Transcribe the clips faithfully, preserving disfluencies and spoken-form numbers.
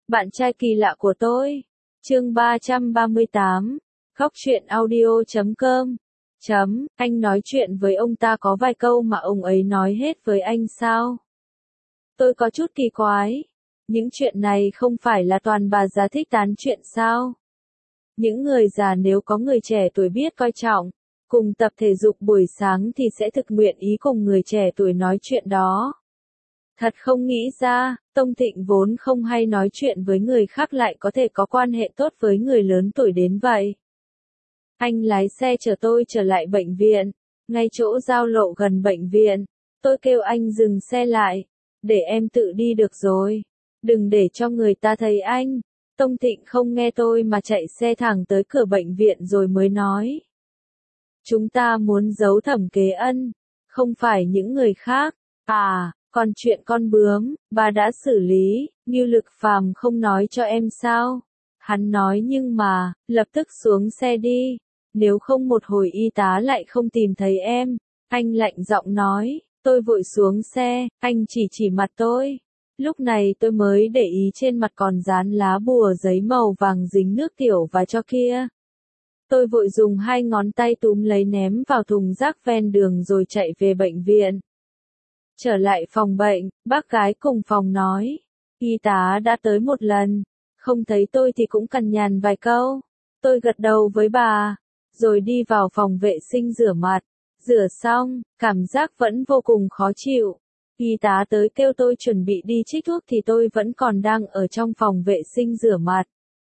Bạn trai kỳ lạ của tôi. Chương ba trăm ba mươi tám. Góc truyện audio chấm com. Chấm, anh nói chuyện với ông ta có vài câu mà ông ấy nói hết với anh sao? Tôi có chút kỳ quái. Những chuyện này không phải là toàn bà già thích tán chuyện sao? Những người già nếu có người trẻ tuổi biết coi trọng, cùng tập thể dục buổi sáng thì sẽ thực nguyện ý cùng người trẻ tuổi nói chuyện đó. Thật không nghĩ ra, Tông Thịnh vốn không hay nói chuyện với người khác lại có thể có quan hệ tốt với người lớn tuổi đến vậy. Anh lái xe chở tôi trở lại bệnh viện, ngay chỗ giao lộ gần bệnh viện. Tôi kêu anh dừng xe lại, để em tự đi được rồi. Đừng để cho người ta thấy anh. Tông Thịnh không nghe tôi mà chạy xe thẳng tới cửa bệnh viện rồi mới nói. Chúng ta muốn giấu Thẩm Kế Ân, không phải những người khác. À, còn chuyện con bướm, bà đã xử lý, Ngưu Lực Phàm không nói cho em sao? Hắn nói nhưng mà, lập tức xuống xe đi. Nếu không một hồi y tá lại không tìm thấy em. Anh lạnh giọng nói, tôi vội xuống xe, anh chỉ chỉ mặt tôi. Lúc này tôi mới để ý trên mặt còn dán lá bùa giấy màu vàng dính nước tiểu và cho kia. Tôi vội dùng hai ngón tay túm lấy ném vào thùng rác ven đường rồi chạy về bệnh viện. Trở lại phòng bệnh, bác gái cùng phòng nói, y tá đã tới một lần, không thấy tôi thì cũng cằn nhằn vài câu. Tôi gật đầu với bà, rồi đi vào phòng vệ sinh rửa mặt. Rửa xong, cảm giác vẫn vô cùng khó chịu. Y tá tới kêu tôi chuẩn bị đi trích thuốc thì tôi vẫn còn đang ở trong phòng vệ sinh rửa mặt.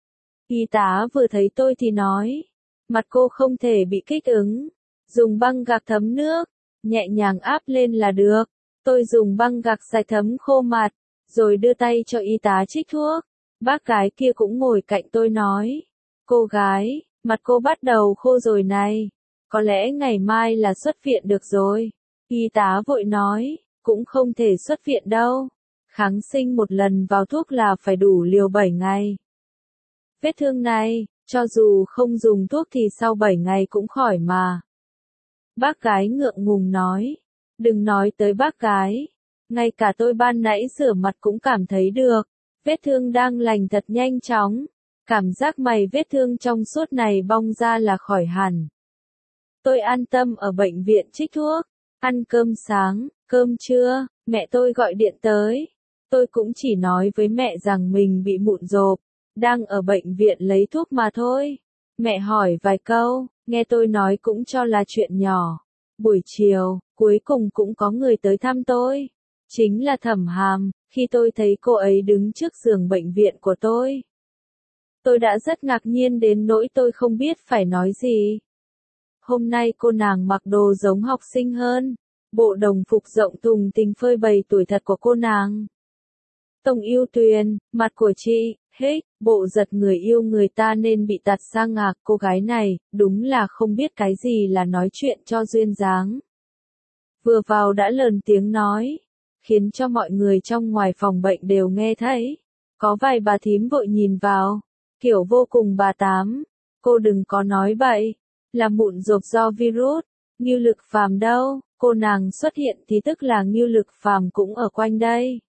Y tá vừa thấy tôi thì nói, mặt cô không thể bị kích ứng, dùng băng gạc thấm nước, nhẹ nhàng áp lên là được. Tôi dùng băng gạc sạch thấm khô mặt, rồi đưa tay cho y tá trích thuốc. Bác gái kia cũng ngồi cạnh tôi nói, cô gái, mặt cô bắt đầu khô rồi này, có lẽ ngày mai là xuất viện được rồi. Y tá vội nói, cũng không thể xuất viện đâu. Kháng sinh một lần vào thuốc là phải đủ liều bảy ngày. Vết thương này, cho dù không dùng thuốc thì sau bảy ngày cũng khỏi mà. Bác gái ngượng ngùng nói, đừng nói tới bác gái, ngay cả tôi ban nãy rửa mặt cũng cảm thấy được, vết thương đang lành thật nhanh chóng, cảm giác mày vết thương trong suốt này bong ra là khỏi hẳn. Tôi an tâm ở bệnh viện trích thuốc, ăn cơm sáng, cơm trưa, mẹ tôi gọi điện tới. Tôi cũng chỉ nói với mẹ rằng mình bị mụn rộp, đang ở bệnh viện lấy thuốc mà thôi. Mẹ hỏi vài câu, nghe tôi nói cũng cho là chuyện nhỏ. Buổi chiều, cuối cùng cũng có người tới thăm tôi. Chính là Thẩm Hàm, khi tôi thấy cô ấy đứng trước giường bệnh viện của tôi. Tôi đã rất ngạc nhiên đến nỗi tôi không biết phải nói gì. Hôm nay cô nàng mặc đồ giống học sinh hơn. Bộ đồng phục rộng thùng thình phơi bày tuổi thật của cô nàng. Tông Yêu Tuyền, mặt của chị, hết, bộ giật người yêu người ta nên bị tạt sang ngạc. Cô gái này, đúng là không biết cái gì là nói chuyện cho duyên dáng. Vừa vào đã lớn tiếng nói, khiến cho mọi người trong ngoài phòng bệnh đều nghe thấy. Có vài bà thím vội nhìn vào, kiểu vô cùng bà tám. Cô đừng có nói bậy, là mụn rộp do virus. Ngưu Lực Phàm đâu? Cô nàng xuất hiện thì tức là Ngưu Lực Phàm cũng ở quanh đây.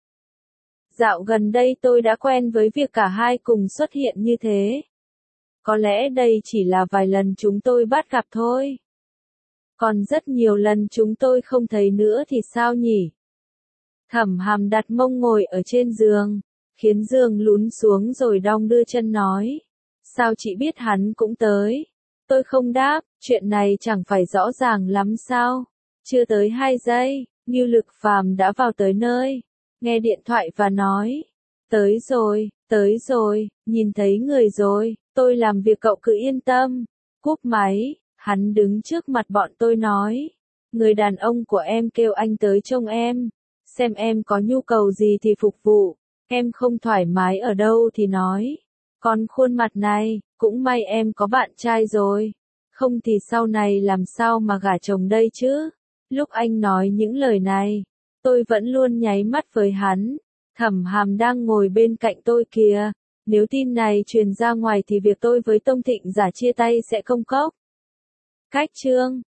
Dạo gần đây tôi đã quen với việc cả hai cùng xuất hiện như thế. Có lẽ đây chỉ là vài lần chúng tôi bắt gặp thôi. Còn rất nhiều lần chúng tôi không thấy nữa thì sao nhỉ? Thẩm Hàm đặt mông ngồi ở trên giường, khiến giường lún xuống rồi đong đưa chân nói. Sao chị biết hắn cũng tới? Tôi không đáp, chuyện này chẳng phải rõ ràng lắm sao? Chưa tới hai giây, Ngưu Lực Phàm đã vào tới nơi, nghe điện thoại và nói, tới rồi, tới rồi, nhìn thấy người rồi, tôi làm việc cậu cứ yên tâm. Cúp máy, hắn đứng trước mặt bọn tôi nói, người đàn ông của em kêu anh tới trông em, xem em có nhu cầu gì thì phục vụ, em không thoải mái ở đâu thì nói. Còn khuôn mặt này, cũng may em có bạn trai rồi, không thì sau này làm sao mà gả chồng đây chứ? Lúc anh nói những lời này, tôi vẫn luôn nháy mắt với hắn. Thẩm Hàm đang ngồi bên cạnh tôi kìa, nếu tin này truyền ra ngoài thì việc tôi với Tông Thịnh giả chia tay sẽ công cốc. Cách chương